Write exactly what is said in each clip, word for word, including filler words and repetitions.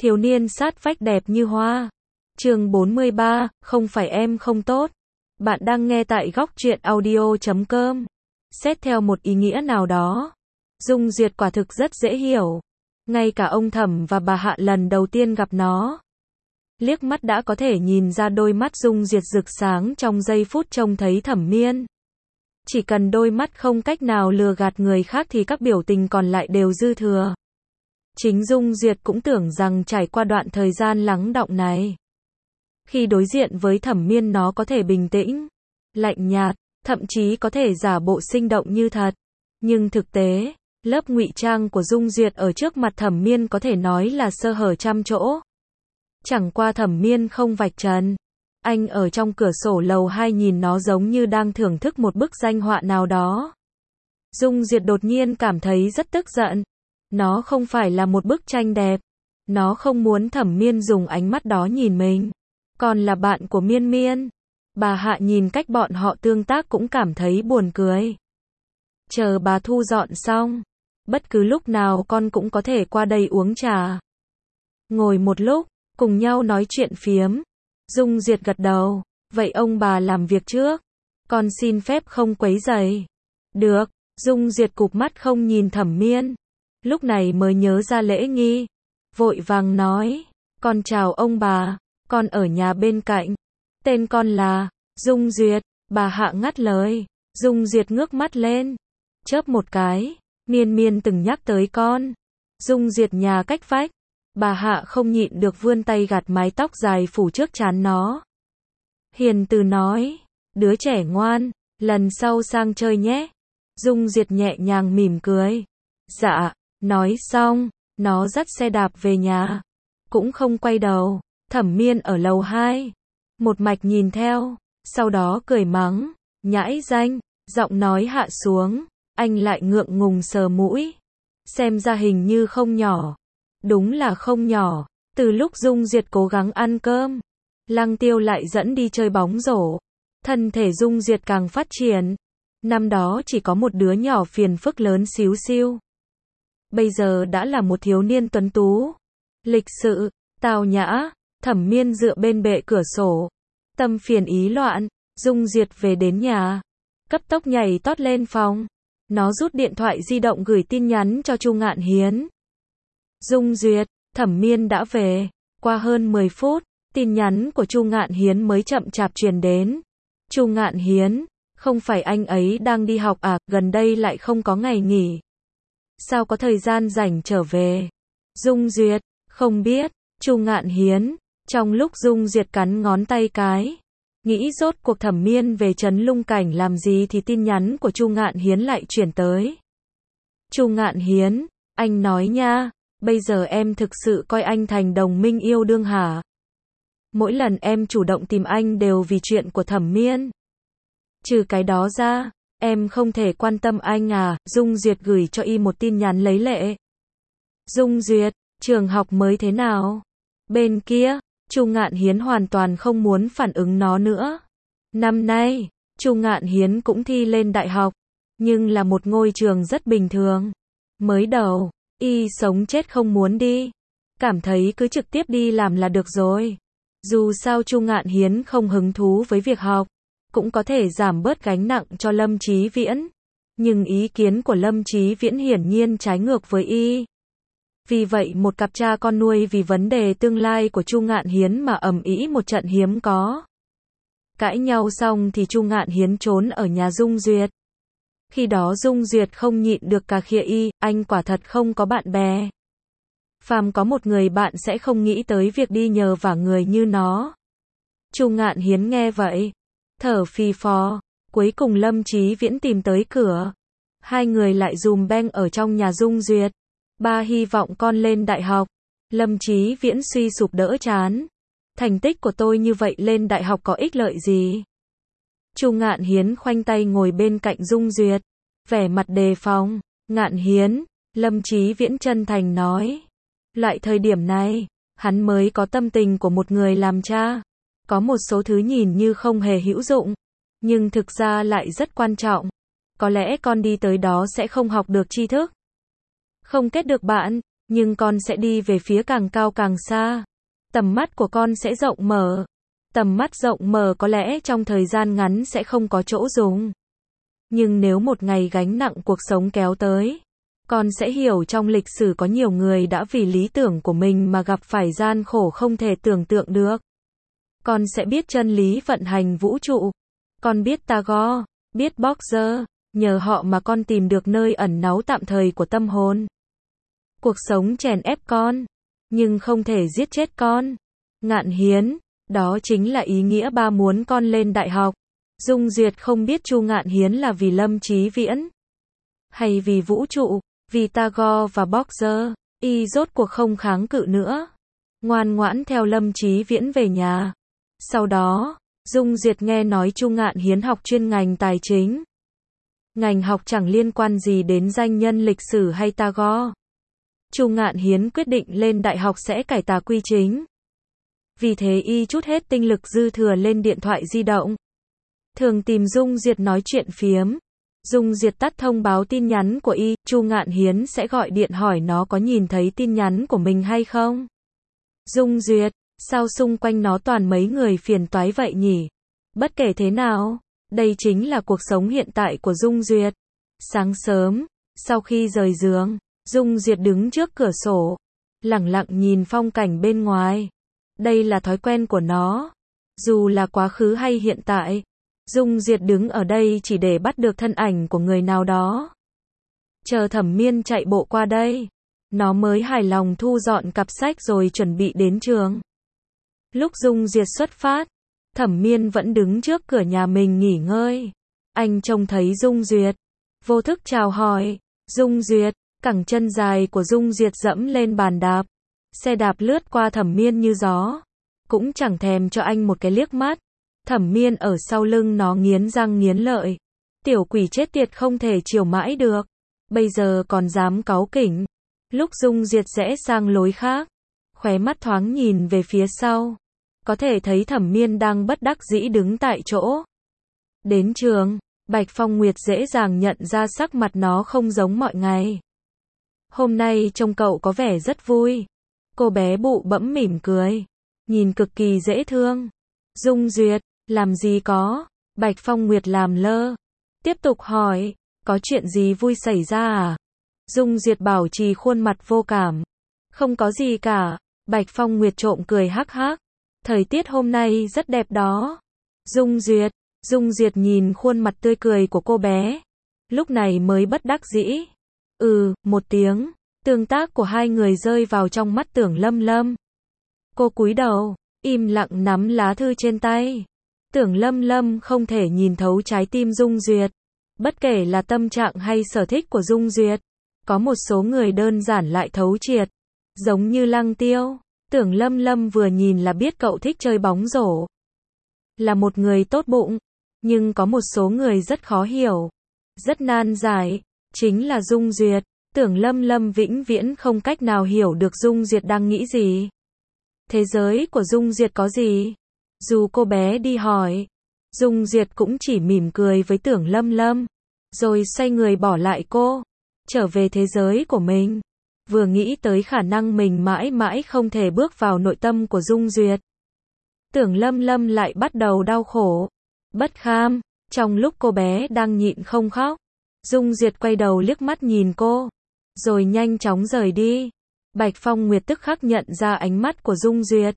Thiếu niên sát vách đẹp như hoa. Chương bốn mươi ba, không phải em không tốt. Bạn đang nghe tại góc truyện audio chấm com. Xét theo một ý nghĩa nào đó, Dung Duyệt quả thực rất dễ hiểu. Ngay cả ông Thẩm và bà Hạ lần đầu tiên gặp nó, liếc mắt đã có thể nhìn ra đôi mắt Dung Duyệt rực sáng trong giây phút trông thấy Thẩm Miên. Chỉ cần đôi mắt không cách nào lừa gạt người khác thì các biểu tình còn lại đều dư thừa. Chính Dung Duyệt cũng tưởng rằng trải qua đoạn thời gian lắng đọng này, khi đối diện với Thẩm Miên nó có thể bình tĩnh, lạnh nhạt, thậm chí có thể giả bộ sinh động như thật. Nhưng thực tế, lớp ngụy trang của Dung Duyệt ở trước mặt Thẩm Miên có thể nói là sơ hở trăm chỗ. Chẳng qua Thẩm Miên không vạch trần. Anh ở trong cửa sổ lầu hai nhìn nó giống như đang thưởng thức một bức danh họa nào đó. Dung Duyệt đột nhiên cảm thấy rất tức giận. Nó không phải là một bức tranh đẹp. Nó không muốn Thẩm Miên dùng ánh mắt đó nhìn mình. Còn là bạn của Miên Miên. Bà Hạ nhìn cách bọn họ tương tác cũng cảm thấy buồn cười. Chờ bà thu dọn xong, bất cứ lúc nào con cũng có thể qua đây uống trà. Ngồi một lúc, cùng nhau nói chuyện phiếm. Dung Duyệt gật đầu. Vậy ông bà làm việc trước. Con xin phép không quấy rầy. Được. Dung Duyệt cụp mắt không nhìn Thẩm Miên. Lúc này mới nhớ ra lễ nghi. Vội vàng nói. Con chào ông bà. Con ở nhà bên cạnh. Tên con là Dung Duyệt. Bà Hạ ngắt lời. Dung Duyệt ngước mắt lên. Chớp một cái. Miên Miên từng nhắc tới con. Dung Duyệt nhà cách vách. Bà Hạ không nhịn được vươn tay gạt mái tóc dài phủ trước trán nó. Hiền từ nói. Đứa trẻ ngoan. Lần sau sang chơi nhé. Dung Duyệt nhẹ nhàng mỉm cười. Dạ. Nói xong, nó dắt xe đạp về nhà. Cũng không quay đầu. Thẩm Miên ở lầu hai. Một mạch nhìn theo. Sau đó cười mắng. Nhãi danh. Giọng nói hạ xuống. Anh lại ngượng ngùng sờ mũi. Xem ra hình như không nhỏ. Đúng là không nhỏ. Từ lúc Dung Duyệt cố gắng ăn cơm, Lăng Tiêu lại dẫn đi chơi bóng rổ. Thân thể Dung Duyệt càng phát triển. Năm đó chỉ có một đứa nhỏ phiền phức lớn xíu xiu. Bây giờ đã là một thiếu niên tuấn tú, lịch sự, tao nhã. Thẩm Miên dựa bên bệ cửa sổ, tâm phiền ý loạn. Dung Duyệt về đến nhà, cấp tốc nhảy tót lên phòng. Nó rút điện thoại di động gửi tin nhắn cho Chu Ngạn Hiến. Dung Duyệt, Thẩm Miên đã về. Qua hơn mười phút, tin nhắn của Chu Ngạn Hiến mới chậm chạp truyền đến. Chu Ngạn Hiến, không phải anh ấy đang đi học à, gần đây lại không có ngày nghỉ. Sao có thời gian rảnh trở về? Dung Duyệt, không biết. Chu Ngạn Hiến, trong lúc Dung Duyệt cắn ngón tay cái, nghĩ rốt cuộc Thẩm Miên về Trấn Lung Cảnh làm gì thì tin nhắn của Chu Ngạn Hiến lại chuyển tới. Chu Ngạn Hiến, anh nói nha, bây giờ em thực sự coi anh thành đồng minh yêu đương hả? Mỗi lần em chủ động tìm anh đều vì chuyện của Thẩm Miên. Trừ cái đó ra, em không thể quan tâm anh à? Dung Duyệt gửi cho y một tin nhắn lấy lệ. Dung Duyệt, trường học mới thế nào? Bên kia, Chu Ngạn Hiến hoàn toàn không muốn phản ứng nó nữa. Năm nay, Chu Ngạn Hiến cũng thi lên đại học, nhưng là một ngôi trường rất bình thường. Mới đầu, y sống chết không muốn đi, cảm thấy cứ trực tiếp đi làm là được rồi. Dù sao Chu Ngạn Hiến không hứng thú với việc học, cũng có thể giảm bớt gánh nặng cho Lâm Chí Viễn. Nhưng ý kiến của Lâm Chí Viễn hiển nhiên trái ngược với y. Vì vậy một cặp cha con nuôi vì vấn đề tương lai của Chu Ngạn Hiến mà ầm ĩ một trận hiếm có. Cãi nhau xong thì Chu Ngạn Hiến trốn ở nhà Dung Duyệt. Khi đó Dung Duyệt không nhịn được cà khịa y, anh quả thật không có bạn bè. Phàm có một người bạn sẽ không nghĩ tới việc đi nhờ vả người như nó. Chu Ngạn Hiến nghe vậy, thở phì phò. Cuối cùng Lâm Chí Viễn tìm tới cửa. Hai người lại dùm beng ở trong nhà Dung Duyệt. Ba hy vọng con lên đại học. Lâm Chí Viễn suy sụp đỡ chán. Thành tích của tôi như vậy lên đại học có ích lợi gì? Chu Ngạn Hiến khoanh tay ngồi bên cạnh Dung Duyệt, vẻ mặt đề phòng. Ngạn Hiến, Lâm Chí Viễn chân thành nói. Loại thời điểm này, hắn mới có tâm tình của một người làm cha. Có một số thứ nhìn như không hề hữu dụng, nhưng thực ra lại rất quan trọng. Có lẽ con đi tới đó sẽ không học được tri thức, không kết được bạn, Nhưng con sẽ đi về phía càng cao càng xa. Tầm mắt của con sẽ rộng mở. Tầm mắt rộng mở có lẽ trong thời gian ngắn sẽ không có chỗ dùng. Nhưng nếu một ngày gánh nặng cuộc sống kéo tới, con sẽ hiểu trong lịch sử có nhiều người đã vì lý tưởng của mình mà gặp phải gian khổ không thể tưởng tượng được. Con sẽ biết chân lý vận hành vũ trụ. Con biết Tagore, biết Boxer, nhờ họ mà con tìm được nơi ẩn náu tạm thời của tâm hồn. Cuộc sống chèn ép con, nhưng không thể giết chết con. Ngạn Hiến, đó chính là ý nghĩa ba muốn con lên đại học. Dung Duyệt không biết Chu Ngạn Hiến là vì Lâm Chí Viễn, hay vì vũ trụ, vì Tagore và Boxer. Y rốt cuộc không kháng cự nữa, ngoan ngoãn theo Lâm Chí Viễn về nhà. Sau đó, Dung Duyệt nghe nói Chu Ngạn Hiến học chuyên ngành tài chính. Ngành học chẳng liên quan gì đến danh nhân lịch sử hay Tagore. Chu Ngạn Hiến quyết định lên đại học sẽ cải tà quy chính. Vì thế y trút hết tinh lực dư thừa lên điện thoại di động. Thường tìm Dung Duyệt nói chuyện phiếm. Dung Duyệt tắt thông báo tin nhắn của y, Chu Ngạn Hiến sẽ gọi điện hỏi nó có nhìn thấy tin nhắn của mình hay không. Dung Duyệt, sao xung quanh nó toàn mấy người phiền toái vậy nhỉ? Bất kể thế nào, đây chính là cuộc sống hiện tại của Dung Duyệt. Sáng sớm, sau khi rời giường, Dung Duyệt đứng trước cửa sổ, lẳng lặng nhìn phong cảnh bên ngoài. Đây là thói quen của nó. Dù là quá khứ hay hiện tại, Dung Duyệt đứng ở đây chỉ để bắt được thân ảnh của người nào đó. Chờ Thẩm Miên chạy bộ qua đây, nó mới hài lòng thu dọn cặp sách rồi chuẩn bị đến trường. Lúc Dung Duyệt xuất phát, Thẩm Miên vẫn đứng trước cửa nhà mình nghỉ ngơi. Anh trông thấy Dung Duyệt, vô thức chào hỏi. Dung Duyệt, cẳng chân dài của Dung Duyệt dẫm lên bàn đạp. Xe đạp lướt qua Thẩm Miên như gió, cũng chẳng thèm cho anh một cái liếc mắt. Thẩm Miên ở sau lưng nó nghiến răng nghiến lợi. Tiểu quỷ chết tiệt không thể chiều mãi được. Bây giờ còn dám cáu kỉnh. Lúc Dung Duyệt rẽ sang lối khác, khóe mắt thoáng nhìn về phía sau. Có thể thấy Thẩm Miên đang bất đắc dĩ đứng tại chỗ. Đến trường, Bạch Phong Nguyệt dễ dàng nhận ra sắc mặt nó không giống mọi ngày. Hôm nay trông cậu có vẻ rất vui. Cô bé bụ bẫm mỉm cười, nhìn cực kỳ dễ thương. Dung Duyệt, làm gì có? Bạch Phong Nguyệt làm lơ, tiếp tục hỏi, có chuyện gì vui xảy ra à? Dung Duyệt bảo trì khuôn mặt vô cảm. Không có gì cả. Bạch Phong Nguyệt trộm cười hắc hắc. Thời tiết hôm nay rất đẹp đó. Dung Duyệt, Dung Duyệt nhìn khuôn mặt tươi cười của cô bé, lúc này mới bất đắc dĩ. Ừ, một tiếng. Tương tác của hai người rơi vào trong mắt Tưởng Lâm Lâm. Cô cúi đầu, im lặng nắm lá thư trên tay. Tưởng Lâm Lâm không thể nhìn thấu trái tim Dung Duyệt. Bất kể là tâm trạng hay sở thích của Dung Duyệt, có một số người đơn giản lại thấu triệt. Giống như Lăng Tiêu, Tưởng Lâm Lâm vừa nhìn là biết cậu thích chơi bóng rổ. Là một người tốt bụng, nhưng có một số người rất khó hiểu, rất nan giải, chính là Dung Duyệt. Tưởng Lâm Lâm vĩnh viễn không cách nào hiểu được Dung Duyệt đang nghĩ gì. Thế giới của Dung Duyệt có gì? Dù cô bé đi hỏi, Dung Duyệt cũng chỉ mỉm cười với Tưởng Lâm Lâm, rồi xoay người bỏ lại cô, trở về thế giới của mình. Vừa nghĩ tới khả năng mình mãi mãi không thể bước vào nội tâm của Dung Duyệt, Tưởng Lâm Lâm lại bắt đầu đau khổ, bất kham. Trong lúc cô bé đang nhịn không khóc, Dung Duyệt quay đầu liếc mắt nhìn cô, rồi nhanh chóng rời đi. Bạch Phong Nguyệt tức khắc nhận ra ánh mắt của Dung Duyệt.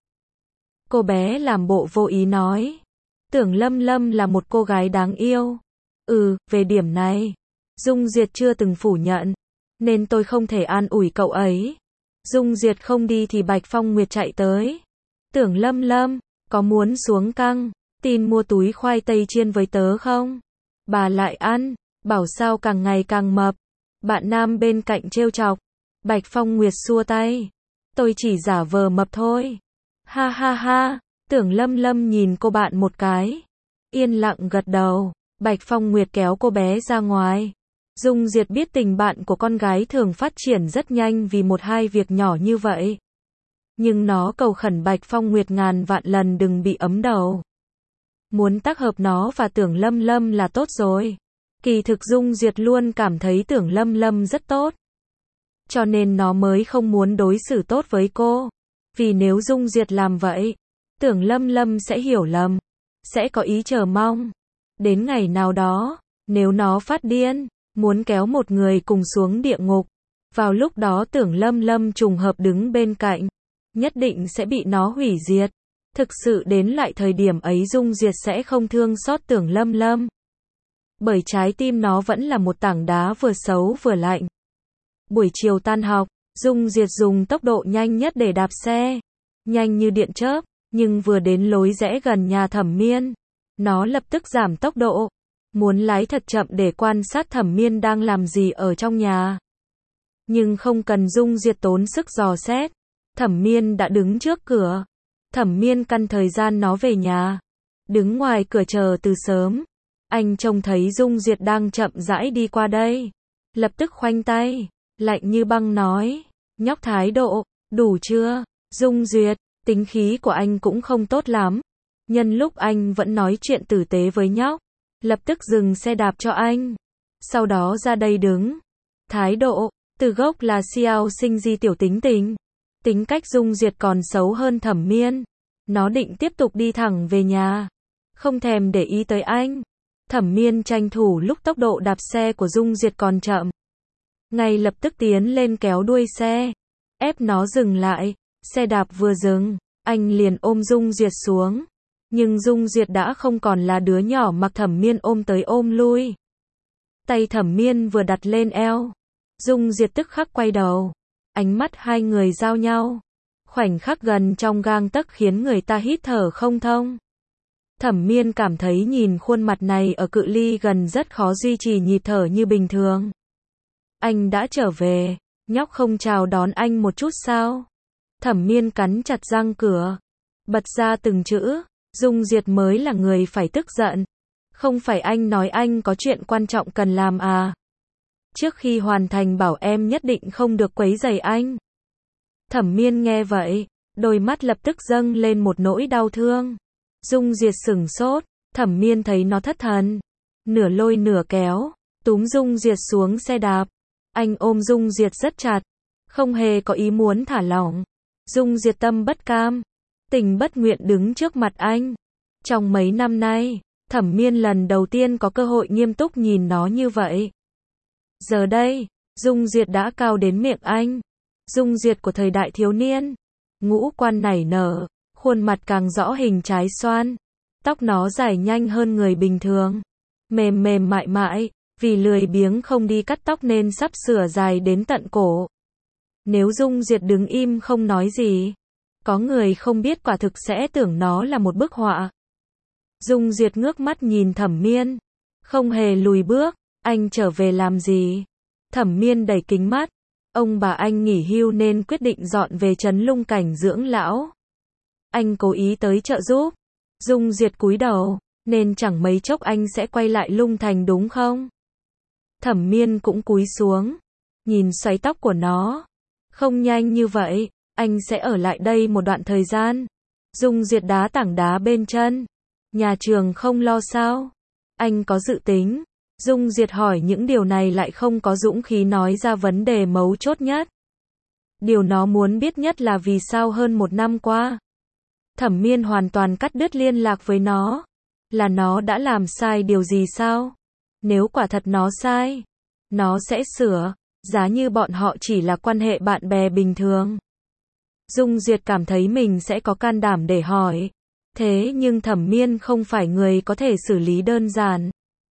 Cô bé làm bộ vô ý nói, Tưởng Lâm Lâm là một cô gái đáng yêu. Ừ, về điểm này, Dung Duyệt chưa từng phủ nhận, nên tôi không thể an ủi cậu ấy. Dung Duyệt không đi thì Bạch Phong Nguyệt chạy tới. Tưởng Lâm Lâm, có muốn xuống căng, tin mua túi khoai tây chiên với tớ không? Bà lại ăn, bảo sao càng ngày càng mập. Bạn nam bên cạnh trêu chọc. Bạch Phong Nguyệt xua tay. Tôi chỉ giả vờ mập thôi. Ha ha ha. Tưởng Lâm Lâm nhìn cô bạn một cái, yên lặng gật đầu. Bạch Phong Nguyệt kéo cô bé ra ngoài. Dung Duyệt biết tình bạn của con gái thường phát triển rất nhanh vì một hai việc nhỏ như vậy. Nhưng nó cầu khẩn Bạch Phong Nguyệt ngàn vạn lần đừng bị ấm đầu. Muốn tác hợp nó và Tưởng Lâm Lâm là tốt rồi. Kỳ thực Dung Duyệt luôn cảm thấy Tưởng Lâm Lâm rất tốt. cho nên nó mới không muốn đối xử tốt với cô. Vì nếu Dung Duyệt làm vậy, Tưởng Lâm Lâm sẽ hiểu lầm, sẽ có ý chờ mong. Đến ngày nào đó, nếu nó phát điên, muốn kéo một người cùng xuống địa ngục, vào lúc đó Tưởng Lâm Lâm trùng hợp đứng bên cạnh, nhất định sẽ bị nó hủy diệt. Thực sự đến lại thời điểm ấy Dung Duyệt sẽ không thương xót Tưởng Lâm Lâm. Bởi trái tim nó vẫn là một tảng đá vừa xấu vừa lạnh. Buổi chiều tan học, Dung Duyệt dùng tốc độ nhanh nhất để đạp xe. Nhanh như điện chớp, nhưng vừa đến lối rẽ gần nhà Thẩm Miên, nó lập tức giảm tốc độ. Muốn lái thật chậm để quan sát Thẩm Miên đang làm gì ở trong nhà. Nhưng không cần Dung Duyệt tốn sức dò xét. Thẩm Miên đã đứng trước cửa. Thẩm Miên căn thời gian nó về nhà. Đứng ngoài cửa chờ từ sớm. Anh trông thấy Dung Duyệt đang chậm rãi đi qua đây. Lập tức khoanh tay, lạnh như băng nói. Nhóc thái độ, đủ chưa? Dung Duyệt, tính khí của anh cũng không tốt lắm. Nhân lúc anh vẫn nói chuyện tử tế với nhóc, lập tức dừng xe đạp cho anh. Sau đó ra đây đứng. Thái độ, từ gốc là xiao sinh di tiểu tính tình. Tính cách Dung Duyệt còn xấu hơn Thẩm Miên. Nó định tiếp tục đi thẳng về nhà. Không thèm để ý tới anh. Thẩm Miên tranh thủ lúc tốc độ đạp xe của Dung Duyệt còn chậm. Ngay lập tức tiến lên kéo đuôi xe. Ép nó dừng lại. Xe đạp vừa dừng, anh liền ôm Dung Duyệt xuống. Nhưng Dung Duyệt đã không còn là đứa nhỏ mặc Thẩm Miên ôm tới ôm lui. Tay Thẩm Miên vừa đặt lên eo. Dung Duyệt tức khắc quay đầu. Ánh mắt hai người giao nhau. Khoảnh khắc gần trong gang tấc khiến người ta hít thở không thông. Thẩm Miên cảm thấy nhìn khuôn mặt này ở cự ly gần rất khó duy trì nhịp thở như bình thường. Anh đã trở về, nhóc không chào đón anh một chút sao? Thẩm Miên cắn chặt răng cửa, bật ra từng chữ, Dung Duyệt mới là người phải tức giận. Không phải anh nói anh có chuyện quan trọng cần làm à? Trước khi hoàn thành bảo em nhất định không được quấy rầy anh. Thẩm Miên nghe vậy, đôi mắt lập tức dâng lên một nỗi đau thương. Dung Duyệt sửng sốt, Thẩm Miên thấy nó thất thần, nửa lôi nửa kéo, túm Dung Duyệt xuống xe đạp. Anh ôm Dung Duyệt rất chặt, không hề có ý muốn thả lỏng. Dung Duyệt tâm bất cam, tình bất nguyện đứng trước mặt anh. Trong mấy năm nay, Thẩm Miên lần đầu tiên có cơ hội nghiêm túc nhìn nó như vậy. Giờ đây, Dung Duyệt đã cao đến miệng anh. Dung Duyệt của thời đại thiếu niên, ngũ quan nảy nở, khuôn mặt càng rõ hình trái xoan. Tóc nó dài nhanh hơn người bình thường, mềm mềm mại mại, vì lười biếng không đi cắt tóc nên sắp sửa dài đến tận cổ. Nếu Dung Duyệt đứng im không nói gì, có người không biết quả thực sẽ tưởng nó là một bức họa. Dung Duyệt ngước mắt nhìn Thẩm Miên, không hề lùi bước. Anh trở về làm gì? Thẩm Miên đẩy kính mắt. Ông bà anh nghỉ hưu nên quyết định dọn về trấn Lung Cảnh dưỡng lão. Anh cố ý tới trợ giúp. Dung Duyệt cúi đầu, nên chẳng mấy chốc anh sẽ quay lại Lung Thành đúng không? Thẩm Miên cũng cúi xuống, nhìn xoáy tóc của nó. Không nhanh như vậy, anh sẽ ở lại đây một đoạn thời gian. Dung Duyệt đá tảng đá bên chân. Nhà trường không lo sao? Anh có dự tính. Dung Duyệt hỏi những điều này lại không có dũng khí nói ra vấn đề mấu chốt nhất. Điều nó muốn biết nhất là vì sao hơn một năm qua, Thẩm Miên hoàn toàn cắt đứt liên lạc với nó. Là nó đã làm sai điều gì sao? Nếu quả thật nó sai, nó sẽ sửa, giá như bọn họ chỉ là quan hệ bạn bè bình thường. Dung Duyệt cảm thấy mình sẽ có can đảm để hỏi. Thế nhưng Thẩm Miên không phải người có thể xử lý đơn giản.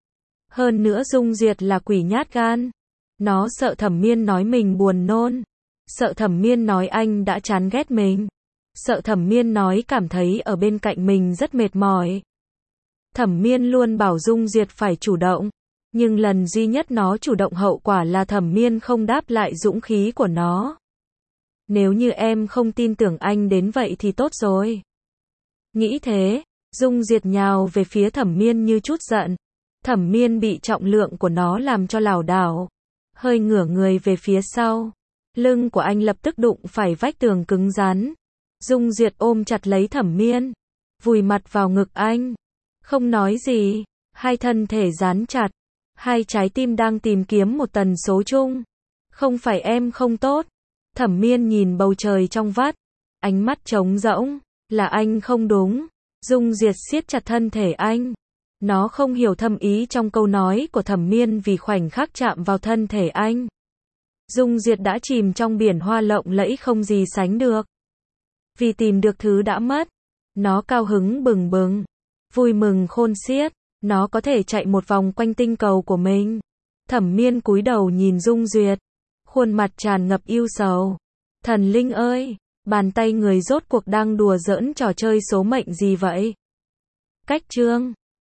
Hơn nữa Dung Duyệt là quỷ nhát gan. Nó sợ Thẩm Miên nói mình buồn nôn. Sợ Thẩm Miên nói anh đã chán ghét mình. Sợ Thẩm Miên nói cảm thấy ở bên cạnh mình rất mệt mỏi. Thẩm Miên luôn bảo Dung Duyệt phải chủ động. Nhưng lần duy nhất nó chủ động hậu quả là Thẩm Miên không đáp lại dũng khí của nó. Nếu như em không tin tưởng anh đến vậy thì tốt rồi. Nghĩ thế, Dung Duyệt nhào về phía Thẩm Miên như chút giận. Thẩm Miên bị trọng lượng của nó làm cho lảo đảo, hơi ngửa người về phía sau. Lưng của anh lập tức đụng phải vách tường cứng rắn. Dung Duyệt ôm chặt lấy Thẩm Miên, vùi mặt vào ngực anh, không nói gì. Hai thân thể dán chặt, hai trái tim đang tìm kiếm một tần số chung. Không phải em không tốt. Thẩm Miên nhìn bầu trời trong vắt, ánh mắt trống rỗng, là anh không đúng. Dung Duyệt siết chặt thân thể anh. Nó không hiểu thâm ý trong câu nói của Thẩm Miên vì khoảnh khắc chạm vào thân thể anh. Dung Duyệt đã chìm trong biển hoa lộng lẫy không gì sánh được. Vì tìm được thứ đã mất, nó cao hứng bừng bừng, vui mừng khôn xiết, nó có thể chạy một vòng quanh tinh cầu của mình. Thẩm Miên cúi đầu nhìn Dung Duyệt, khuôn mặt tràn ngập ưu sầu. Thần linh ơi, bàn tay người rốt cuộc đang đùa giỡn trò chơi số mệnh gì vậy? Cách chương